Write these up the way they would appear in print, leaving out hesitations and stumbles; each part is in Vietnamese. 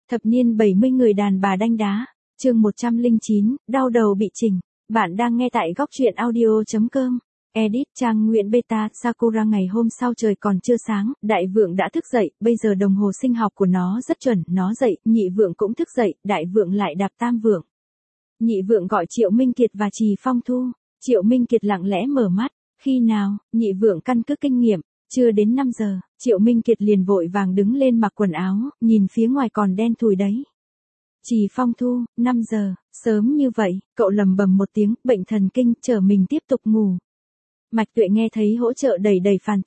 Thập niên 70 người đàn bà đanh đá, chương 109, đau đầu bị chỉnh. Bạn đang nghe tại góc truyện audio.com. Edit trang Nguyễn Beta. Sakura. Ngày hôm sau trời còn chưa sáng, đại vượng đã thức dậy, bây giờ đồng hồ sinh học của nó rất chuẩn, nó dậy, nhị vượng cũng thức dậy, đại vượng lại đạp tam vượng. Nhị vượng gọi Triệu Minh Kiệt và Trì Phong Thu. Triệu Minh Kiệt lặng lẽ mở mắt, khi nào, nhị vượng căn cứ kinh nghiệm, chưa đến 5 giờ, Triệu Minh Kiệt liền vội vàng đứng lên mặc quần áo, nhìn phía ngoài còn đen thùi đấy. Trì Phong Thu, 5 giờ, sớm như vậy, cậu lầm bầm một tiếng, bệnh thần kinh, chờ mình tiếp tục ngủ. Mạch Tuệ nghe thấy hỗ trợ đẩy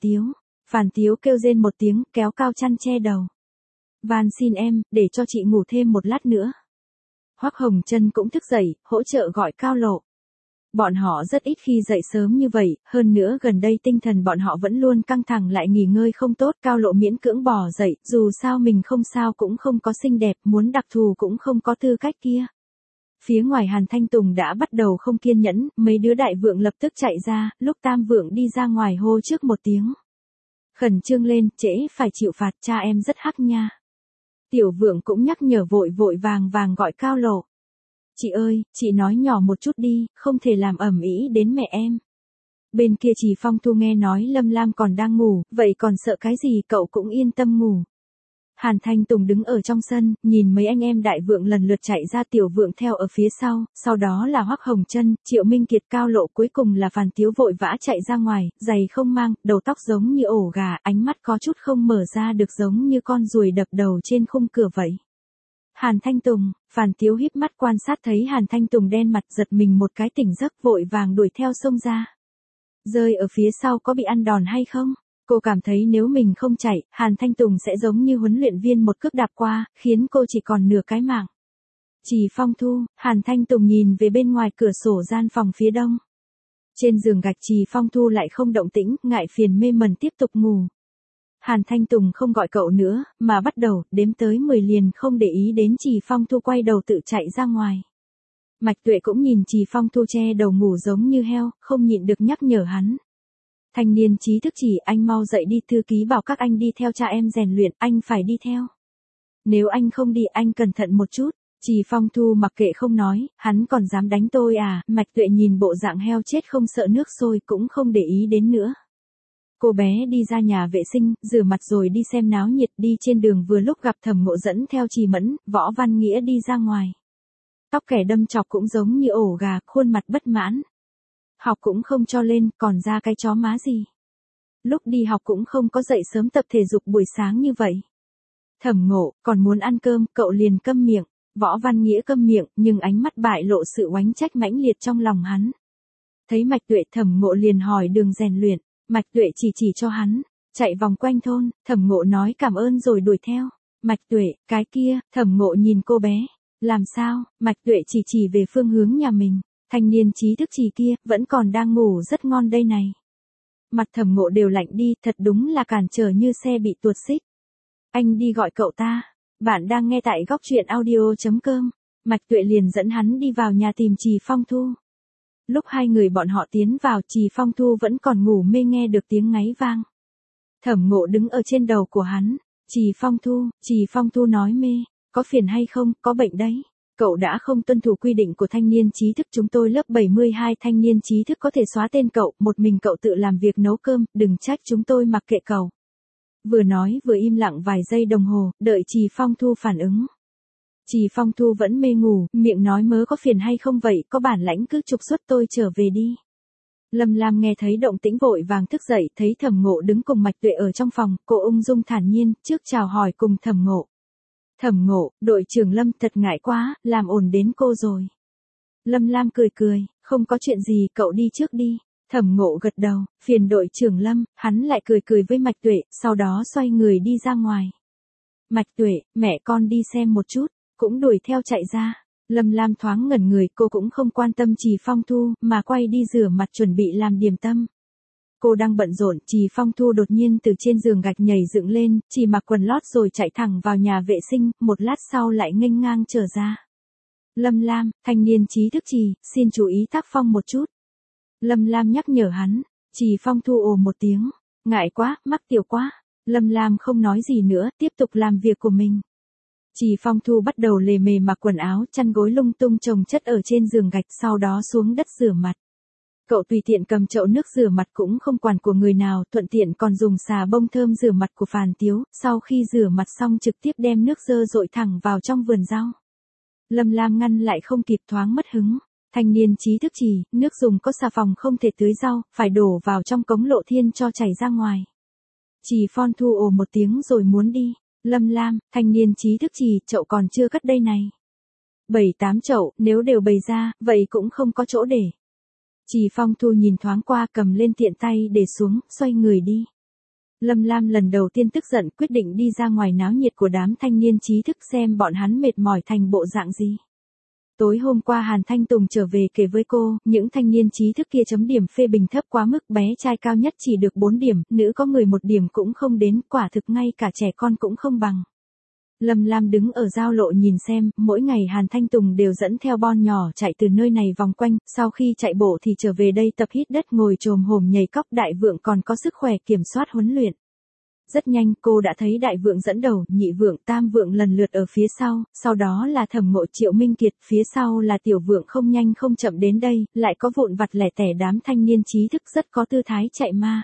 Phàn Tiếu kêu rên một tiếng, kéo cao chăn che đầu. Van xin em, để cho chị ngủ thêm một lát nữa. Hoắc Hồng Chân cũng thức dậy, hỗ trợ gọi Cao Lộ. Bọn họ rất ít khi dậy sớm như vậy, hơn nữa gần đây tinh thần bọn họ vẫn luôn căng thẳng lại nghỉ ngơi không tốt. Cao Lộ miễn cưỡng bò dậy, dù sao mình không sao cũng không có xinh đẹp, muốn đặc thù cũng không có tư cách kia. Phía ngoài Hàn Thanh Tùng đã bắt đầu không kiên nhẫn, mấy đứa đại vượng lập tức chạy ra, lúc tam vượng đi ra ngoài hô trước một tiếng. Khẩn trương lên, trễ phải chịu phạt, cha em rất hắc nha. Tiểu vượng cũng nhắc nhở vội vàng gọi Cao Lộ. Chị ơi, chị nói nhỏ một chút đi, không thể làm ầm ĩ đến mẹ em. Bên kia Trì Phong Thu nghe nói Lâm Lam còn đang ngủ, vậy còn sợ cái gì, cậu cũng yên tâm ngủ. Hàn Thanh Tùng đứng ở trong sân, nhìn mấy anh em đại vượng lần lượt chạy ra, tiểu vượng theo ở phía sau đó là Hoắc Hồng Chân, Triệu Minh Kiệt, Cao Lộ, cuối cùng là Phàn Tiếu vội vã chạy ra ngoài, giày không mang, đầu tóc giống như ổ gà, ánh mắt có chút không mở ra được giống như con ruồi đập đầu trên khung cửa vậy. Hàn Thanh Tùng, Phàn Tiếu híp mắt quan sát thấy Hàn Thanh Tùng đen mặt, giật mình một cái tỉnh giấc, vội vàng đuổi theo xông ra. Rơi ở phía sau có bị ăn đòn hay không? Cô cảm thấy nếu mình không chạy, Hàn Thanh Tùng sẽ giống như huấn luyện viên một cước đạp qua, khiến cô chỉ còn nửa cái mạng. Trì Phong Thu, Hàn Thanh Tùng nhìn về bên ngoài cửa sổ gian phòng phía đông. Trên giường gạch Trì Phong Thu lại không động tĩnh, ngại phiền mê mẩn tiếp tục ngủ. Hàn Thanh Tùng không gọi cậu nữa, mà bắt đầu, đếm tới 10 liền không để ý đến Trì Phong Thu, quay đầu tự chạy ra ngoài. Mạch Tuệ cũng nhìn Trì Phong Thu che đầu ngủ giống như heo, không nhịn được nhắc nhở hắn. Thanh niên trí thức Chỉ, anh mau dậy đi, thư ký bảo các anh đi theo cha em rèn luyện, anh phải đi theo. Nếu anh không đi, anh cẩn thận một chút. Trì Phong Thu mặc kệ không nói, hắn còn dám đánh tôi à? Mạch Tuệ nhìn bộ dạng heo chết không sợ nước sôi cũng không để ý đến nữa. Cô bé đi ra nhà vệ sinh, rửa mặt rồi đi xem náo nhiệt, đi trên đường vừa lúc gặp Thẩm Ngộ dẫn theo Trì Mẫn, Võ Văn Nghĩa đi ra ngoài. Tóc kẻ đâm chọc cũng giống như ổ gà, khuôn mặt bất mãn. Học cũng không cho lên, còn ra cái chó má gì. Lúc đi học cũng không có dậy sớm tập thể dục buổi sáng như vậy. Thẩm Ngộ, còn muốn ăn cơm, cậu liền câm miệng. Võ Văn Nghĩa câm miệng, nhưng ánh mắt bại lộ sự oánh trách mãnh liệt trong lòng hắn. Thấy Mạch Tuệ, Thẩm Ngộ liền hỏi đường rèn luyện. Mạch Tuệ chỉ cho hắn, chạy vòng quanh thôn, Thẩm Ngộ nói cảm ơn rồi đuổi theo. Mạch Tuệ, cái kia, Thẩm Ngộ nhìn cô bé. Làm sao? Mạch Tuệ chỉ về phương hướng nhà mình. Thanh niên trí thức Trì kia, vẫn còn đang ngủ rất ngon đây này. Mặt Thẩm Ngộ đều lạnh đi, thật đúng là cản trở như xe bị tuột xích. Anh đi gọi cậu ta. Bạn đang nghe tại góc truyện audio.com. Mạch Tuệ liền dẫn hắn đi vào nhà tìm Trì Phong Thu. Lúc hai người bọn họ tiến vào, Trì Phong Thu vẫn còn ngủ mê, nghe được tiếng ngáy vang. Thẩm Ngộ đứng ở trên đầu của hắn. Trì Phong Thu nói mê, có phiền hay không, có bệnh đấy. Cậu đã không tuân thủ quy định của thanh niên trí thức, chúng tôi lớp 72 thanh niên trí thức có thể xóa tên cậu, một mình cậu tự làm việc nấu cơm, đừng trách chúng tôi mặc kệ cậu. Vừa nói vừa im lặng vài giây đồng hồ, đợi Trì Phong Thu phản ứng. Trì Phong Thu vẫn mê ngủ, miệng nói mớ có phiền hay không vậy, có bản lãnh cứ trục xuất tôi trở về đi. Lâm Lam nghe thấy động tĩnh vội vàng thức dậy, thấy Thẩm Ngộ đứng cùng Mạch Tuệ ở trong phòng, cô ung dung thản nhiên, trước chào hỏi cùng Thẩm Ngộ. Thẩm Ngộ, đội trưởng Lâm, thật ngại quá, làm ổn đến cô rồi. Lâm Lam cười, không có chuyện gì, cậu đi trước đi. Thẩm Ngộ gật đầu, phiền đội trưởng Lâm, hắn lại cười với Mạch Tuệ, sau đó xoay người đi ra ngoài. Mạch Tuệ, mẹ con đi xem một chút, cũng đuổi theo chạy ra. Lâm Lam thoáng ngẩn người, cô cũng không quan tâm Trì Phong Thu, mà quay đi rửa mặt chuẩn bị làm điểm tâm. Cô đang bận rộn, Trì Phong Thu đột nhiên từ trên giường gạch nhảy dựng lên, chỉ mặc quần lót rồi chạy thẳng vào nhà vệ sinh, một lát sau lại nghênh ngang trở ra. Lâm Lam, thanh niên trí thức Trì, xin chú ý tác phong một chút. Lâm Lam nhắc nhở hắn. Trì Phong Thu ồ một tiếng, ngại quá, mắc tiểu quá. Lâm Lam không nói gì nữa, tiếp tục làm việc của mình. Trì Phong Thu bắt đầu lề mề mặc quần áo, chăn gối lung tung chồng chất ở trên giường gạch, sau đó xuống đất rửa mặt. Cậu tùy tiện cầm chậu nước rửa mặt cũng không quản của người nào, thuận tiện còn dùng xà bông thơm rửa mặt của Phàn Tiếu, sau khi rửa mặt xong trực tiếp đem nước dơ dội thẳng vào trong vườn rau. Lâm Lam ngăn lại không kịp, thoáng mất hứng. Thanh niên trí thức Trì, nước dùng có xà phòng không thể tưới rau, phải đổ vào trong cống lộ thiên cho chảy ra ngoài. Trì Phong Thu ồ một tiếng rồi muốn đi. Lâm Lam, thanh niên trí thức Trì, chậu còn chưa cất đây này. 7-8 chậu, nếu đều bày ra, vậy cũng không có chỗ để. Trì Phong Thu nhìn thoáng qua, cầm lên tiện tay để xuống, xoay người đi. Lâm Lam lần đầu tiên tức giận, quyết định đi ra ngoài náo nhiệt của đám thanh niên trí thức xem bọn hắn mệt mỏi thành bộ dạng gì. Tối hôm qua Hàn Thanh Tùng trở về kể với cô, những thanh niên trí thức kia chấm điểm phê bình thấp quá mức, bé trai cao nhất chỉ được 4 điểm, nữ có người 1 điểm cũng không đến, quả thực ngay cả trẻ con cũng không bằng. Lâm Lam đứng ở giao lộ nhìn xem, mỗi ngày Hàn Thanh Tùng đều dẫn theo bon nhỏ chạy từ nơi này vòng quanh, sau khi chạy bộ thì trở về đây tập hít đất, ngồi chồm hổm nhảy cóc, Đại Vượng còn có sức khỏe kiểm soát huấn luyện. Rất nhanh cô đã thấy Đại Vượng dẫn đầu, Nhị Vượng, Tam Vượng lần lượt ở phía sau đó là Thẩm Ngộ, Triệu Minh Kiệt, phía sau là Tiểu Vượng không nhanh không chậm đến đây, lại có vụn vặt lẻ tẻ đám thanh niên trí thức rất có tư thái chạy ma.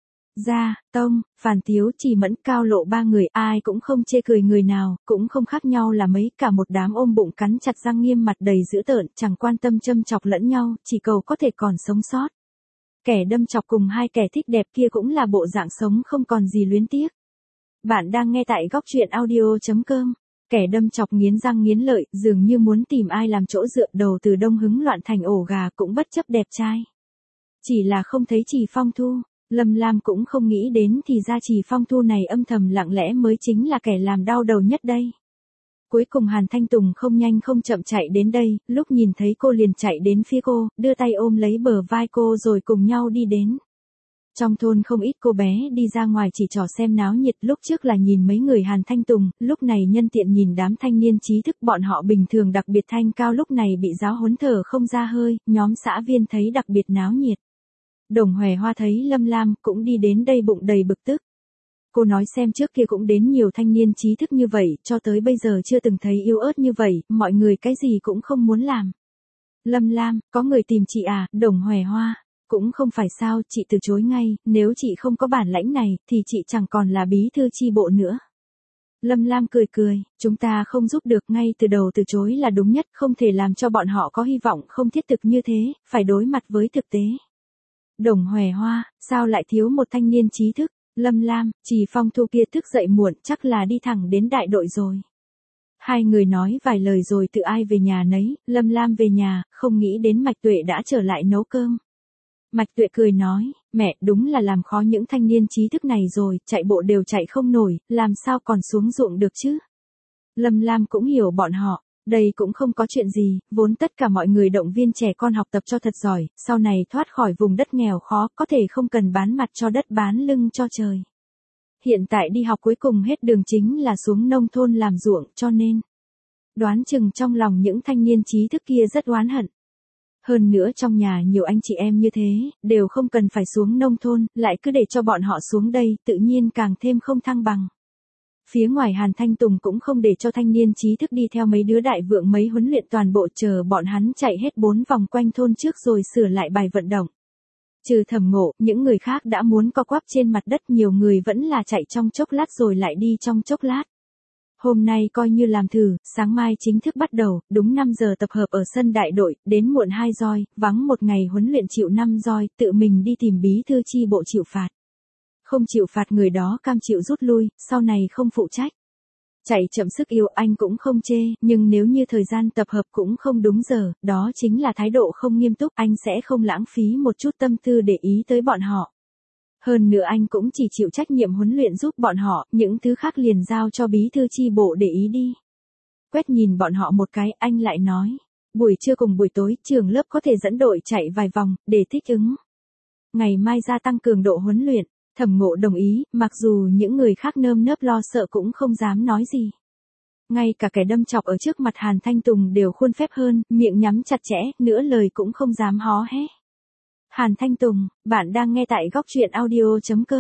Gia, Tông, Phàn Tiếu, Trì Mẫn, Cao Lộ, 3 người ai cũng không chê cười người nào, cũng không khác nhau là mấy, cả một đám ôm bụng cắn chặt răng, nghiêm mặt đầy dữ tợn, chẳng quan tâm châm chọc lẫn nhau, chỉ cầu có thể còn sống sót. Kẻ đâm chọc cùng hai kẻ thích đẹp kia cũng là bộ dạng sống không còn gì luyến tiếc. Bạn đang nghe tại góc truyện audio.com. Kẻ đâm chọc nghiến răng nghiến lợi, dường như muốn tìm ai làm chỗ dựa, đầu từ đông hứng loạn thành ổ gà, cũng bất chấp đẹp trai. Chỉ là không thấy Trì Phong Thu. Lâm Lam cũng không nghĩ đến thì ra Trì Phong Thu này âm thầm lặng lẽ mới chính là kẻ làm đau đầu nhất đây. Cuối cùng Hàn Thanh Tùng không nhanh không chậm chạy đến đây, lúc nhìn thấy cô liền chạy đến phía cô, đưa tay ôm lấy bờ vai cô rồi cùng nhau đi đến. Trong thôn không ít cô bé đi ra ngoài chỉ trò xem náo nhiệt, lúc trước là nhìn mấy người Hàn Thanh Tùng, lúc này nhân tiện nhìn đám thanh niên trí thức, bọn họ bình thường đặc biệt thanh cao, lúc này bị giáo huấn thở không ra hơi, nhóm xã viên thấy đặc biệt náo nhiệt. Đồng Hòe Hoa thấy Lâm Lam cũng đi đến đây bụng đầy bực tức. Cô nói xem trước kia cũng đến nhiều thanh niên trí thức như vậy, cho tới bây giờ chưa từng thấy yếu ớt như vậy, mọi người cái gì cũng không muốn làm. Lâm Lam, có người tìm chị à? Đồng Hòe Hoa, cũng không phải sao, chị từ chối ngay, nếu chị không có bản lãnh này, thì chị chẳng còn là bí thư chi bộ nữa. Lâm Lam cười cười, chúng ta không giúp được, ngay từ đầu từ chối là đúng nhất, không thể làm cho bọn họ có hy vọng không thiết thực như thế, phải đối mặt với thực tế. Đồng Hòe Hoa, sao lại thiếu một thanh niên trí thức? Lâm Lam, Trì Phong Thu kia thức dậy muộn, chắc là đi thẳng đến đại đội rồi. Hai người nói vài lời rồi tự ai về nhà nấy, Lâm Lam về nhà, không nghĩ đến Mạch Tuệ đã trở lại nấu cơm. Mạch Tuệ cười nói, mẹ, đúng là làm khó những thanh niên trí thức này rồi, chạy bộ đều chạy không nổi, làm sao còn xuống ruộng được chứ? Lâm Lam cũng hiểu bọn họ. Đây cũng không có chuyện gì, vốn tất cả mọi người động viên trẻ con học tập cho thật giỏi, sau này thoát khỏi vùng đất nghèo khó, có thể không cần bán mặt cho đất bán lưng cho trời. Hiện tại đi học cuối cùng hết đường chính là xuống nông thôn làm ruộng, cho nên đoán chừng trong lòng những thanh niên trí thức kia rất oán hận. Hơn nữa trong nhà nhiều anh chị em như thế, đều không cần phải xuống nông thôn, lại cứ để cho bọn họ xuống đây, tự nhiên càng thêm không thăng bằng. Phía ngoài Hàn Thanh Tùng cũng không để cho thanh niên trí thức đi theo mấy đứa Đại Vượng mấy huấn luyện toàn bộ, chờ bọn hắn chạy hết 4 vòng quanh thôn trước rồi sửa lại bài vận động. Trừ Thẩm Ngộ, những người khác đã muốn co quắp trên mặt đất, nhiều người vẫn là chạy trong chốc lát rồi lại đi trong chốc lát. Hôm nay coi như làm thử, sáng mai chính thức bắt đầu, đúng 5 giờ tập hợp ở sân đại đội, đến muộn 2 roi, vắng một ngày huấn luyện chịu 5 roi, tự mình đi tìm bí thư chi bộ chịu phạt. Không chịu phạt người đó cam chịu rút lui, sau này không phụ trách. Chạy chậm sức yêu anh cũng không chê, nhưng nếu như thời gian tập hợp cũng không đúng giờ, đó chính là thái độ không nghiêm túc, anh sẽ không lãng phí một chút tâm tư để ý tới bọn họ. Hơn nữa anh cũng chỉ chịu trách nhiệm huấn luyện giúp bọn họ, những thứ khác liền giao cho bí thư chi bộ để ý đi. Quét nhìn bọn họ một cái, anh lại nói, buổi trưa cùng buổi tối, trường lớp có thể dẫn đội chạy vài vòng, để thích ứng. Ngày mai gia tăng cường độ huấn luyện. Thẩm Ngộ đồng ý, mặc dù những người khác nơm nớp lo sợ cũng không dám nói gì. Ngay cả kẻ đâm chọc ở trước mặt Hàn Thanh Tùng đều khuôn phép hơn, miệng nhắm chặt chẽ, nửa lời cũng không dám hó hé. Hàn Thanh Tùng, bạn đang nghe tại góc truyện audio.com.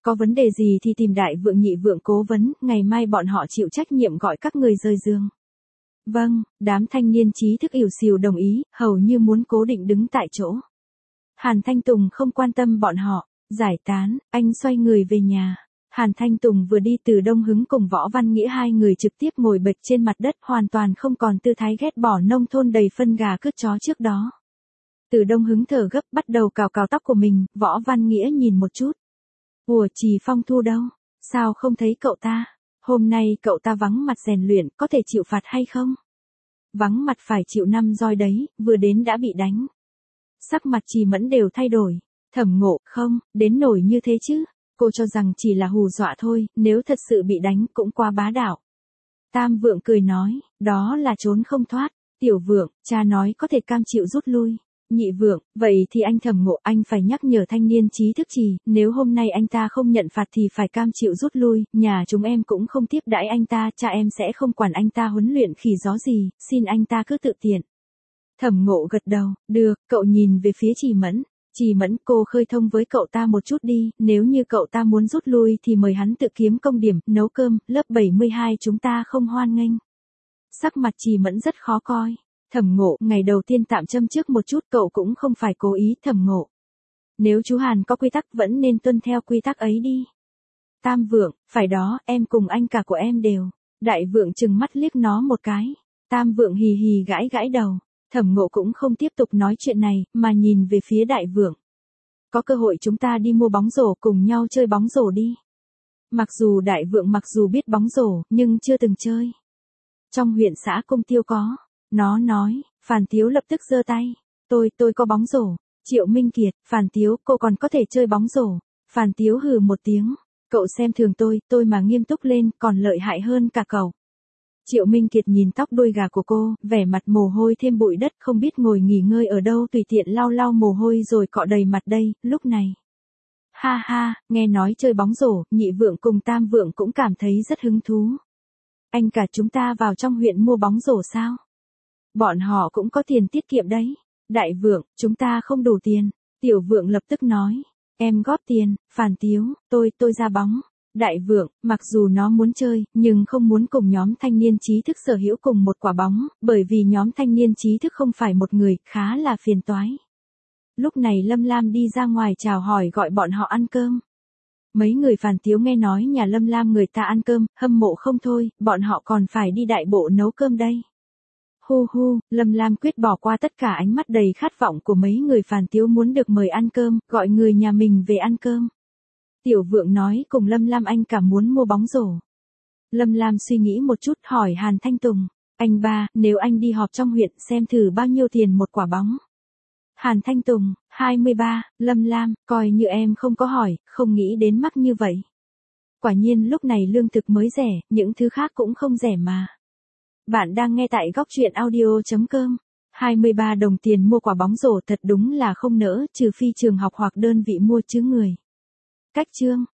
Có vấn đề gì thì tìm đại vượng nhị vượng cố vấn, ngày mai bọn họ chịu trách nhiệm gọi các người rời giường. Vâng, đám thanh niên trí thức ỉu xìu đồng ý, hầu như muốn cố định đứng tại chỗ. Hàn Thanh Tùng không quan tâm bọn họ, giải tán, anh xoay người về nhà. Hàn Thanh Tùng vừa đi từ Đông Hứng cùng Võ Văn Nghĩa hai người trực tiếp ngồi bệt trên mặt đất hoàn toàn không còn tư thái ghét bỏ nông thôn đầy phân gà cướp chó trước đó. Từ Đông Hứng thở gấp bắt đầu cào cào tóc của mình, Võ Văn Nghĩa nhìn một chút. Ủa Trì Phong Thu đâu? Sao không thấy cậu ta? Hôm nay cậu ta vắng mặt rèn luyện, có thể chịu phạt hay không? Vắng mặt phải chịu 5 roi đấy, vừa đến đã bị đánh. Sắc mặt Trì Mẫn đều thay đổi. Thẩm Ngộ, không, đến nổi như thế chứ. Cô cho rằng chỉ là hù dọa thôi, nếu thật sự bị đánh cũng quá bá đạo. Tam Vượng cười nói, đó là trốn không thoát. Tiểu Vượng, cha nói có thể cam chịu rút lui. Nhị Vượng, vậy thì anh Thẩm Ngộ, anh phải nhắc nhở thanh niên trí thức Trì, nếu hôm nay anh ta không nhận phạt thì phải cam chịu rút lui, nhà chúng em cũng không tiếp đãi anh ta, cha em sẽ không quản anh ta huấn luyện khỉ gió gì, xin anh ta cứ tự tiện. Thẩm Ngộ gật đầu, được, cậu nhìn về phía Trì Mẫn. Trì Mẫn, cô khơi thông với cậu ta một chút đi, nếu như cậu ta muốn rút lui thì mời hắn tự kiếm công điểm, nấu cơm, lớp 72 chúng ta không hoan nghênh. Sắc mặt Trì Mẫn rất khó coi. Thẩm Ngộ, ngày đầu tiên tạm châm trước một chút, cậu cũng không phải cố ý. Thẩm Ngộ, nếu chú Hàn có quy tắc vẫn nên tuân theo quy tắc ấy đi. Tam Vượng, phải đó, em cùng anh cả của em đều. Đại Vượng trừng mắt liếc nó một cái. Tam Vượng hì hì gãi gãi đầu. Thẩm Ngộ cũng không tiếp tục nói chuyện này, mà nhìn về phía Đại Vượng. Có cơ hội chúng ta đi mua bóng rổ, cùng nhau chơi bóng rổ đi. Mặc dù Đại Vượng mặc dù biết bóng rổ, nhưng chưa từng chơi. Trong huyện xã Cung Tiêu có. Nó nói, Phàn Tiếu lập tức giơ tay. Tôi có bóng rổ. Triệu Minh Kiệt, Phàn Tiếu, cô còn có thể chơi bóng rổ. Phàn Tiếu hừ một tiếng. Cậu xem thường tôi mà nghiêm túc lên, còn lợi hại hơn cả cậu. Triệu Minh Kiệt nhìn tóc đuôi gà của cô, vẻ mặt mồ hôi thêm bụi đất, không biết ngồi nghỉ ngơi ở đâu, tùy tiện lau lau mồ hôi rồi cọ đầy mặt đây, lúc này. Ha ha, nghe nói chơi bóng rổ, Nhị Vượng cùng Tam Vượng cũng cảm thấy rất hứng thú. Anh cả chúng ta vào trong huyện mua bóng rổ sao? Bọn họ cũng có tiền tiết kiệm đấy. Đại Vượng, chúng ta không đủ tiền. Tiểu Vượng lập tức nói, em góp tiền. Phàn Tiếu, tôi ra bóng. Đại Vượng, mặc dù nó muốn chơi, nhưng không muốn cùng nhóm thanh niên trí thức sở hữu cùng một quả bóng, bởi vì nhóm thanh niên trí thức không phải một người, khá là phiền toái. Lúc này Lâm Lam đi ra ngoài chào hỏi gọi bọn họ ăn cơm. Mấy người Phàn Tiếu nghe nói nhà Lâm Lam người ta ăn cơm, hâm mộ không thôi, bọn họ còn phải đi đại bộ nấu cơm đây. Hu hu, Lâm Lam quyết bỏ qua tất cả ánh mắt đầy khát vọng của mấy người Phàn Tiếu muốn được mời ăn cơm, gọi người nhà mình về ăn cơm. Tiểu Vượng nói cùng Lâm Lam anh cả muốn mua bóng rổ. Lâm Lam suy nghĩ một chút hỏi Hàn Thanh Tùng, anh ba, nếu anh đi họp trong huyện xem thử bao nhiêu tiền một quả bóng. Hàn Thanh Tùng, 23, Lâm Lam, coi như em không có hỏi, không nghĩ đến mắc như vậy. Quả nhiên lúc này lương thực mới rẻ, những thứ khác cũng không rẻ mà. Bạn đang nghe tại góc truyện audio.com. 23 đồng tiền mua quả bóng rổ thật đúng là không nỡ, trừ phi trường học hoặc đơn vị mua chứ người. Cách chương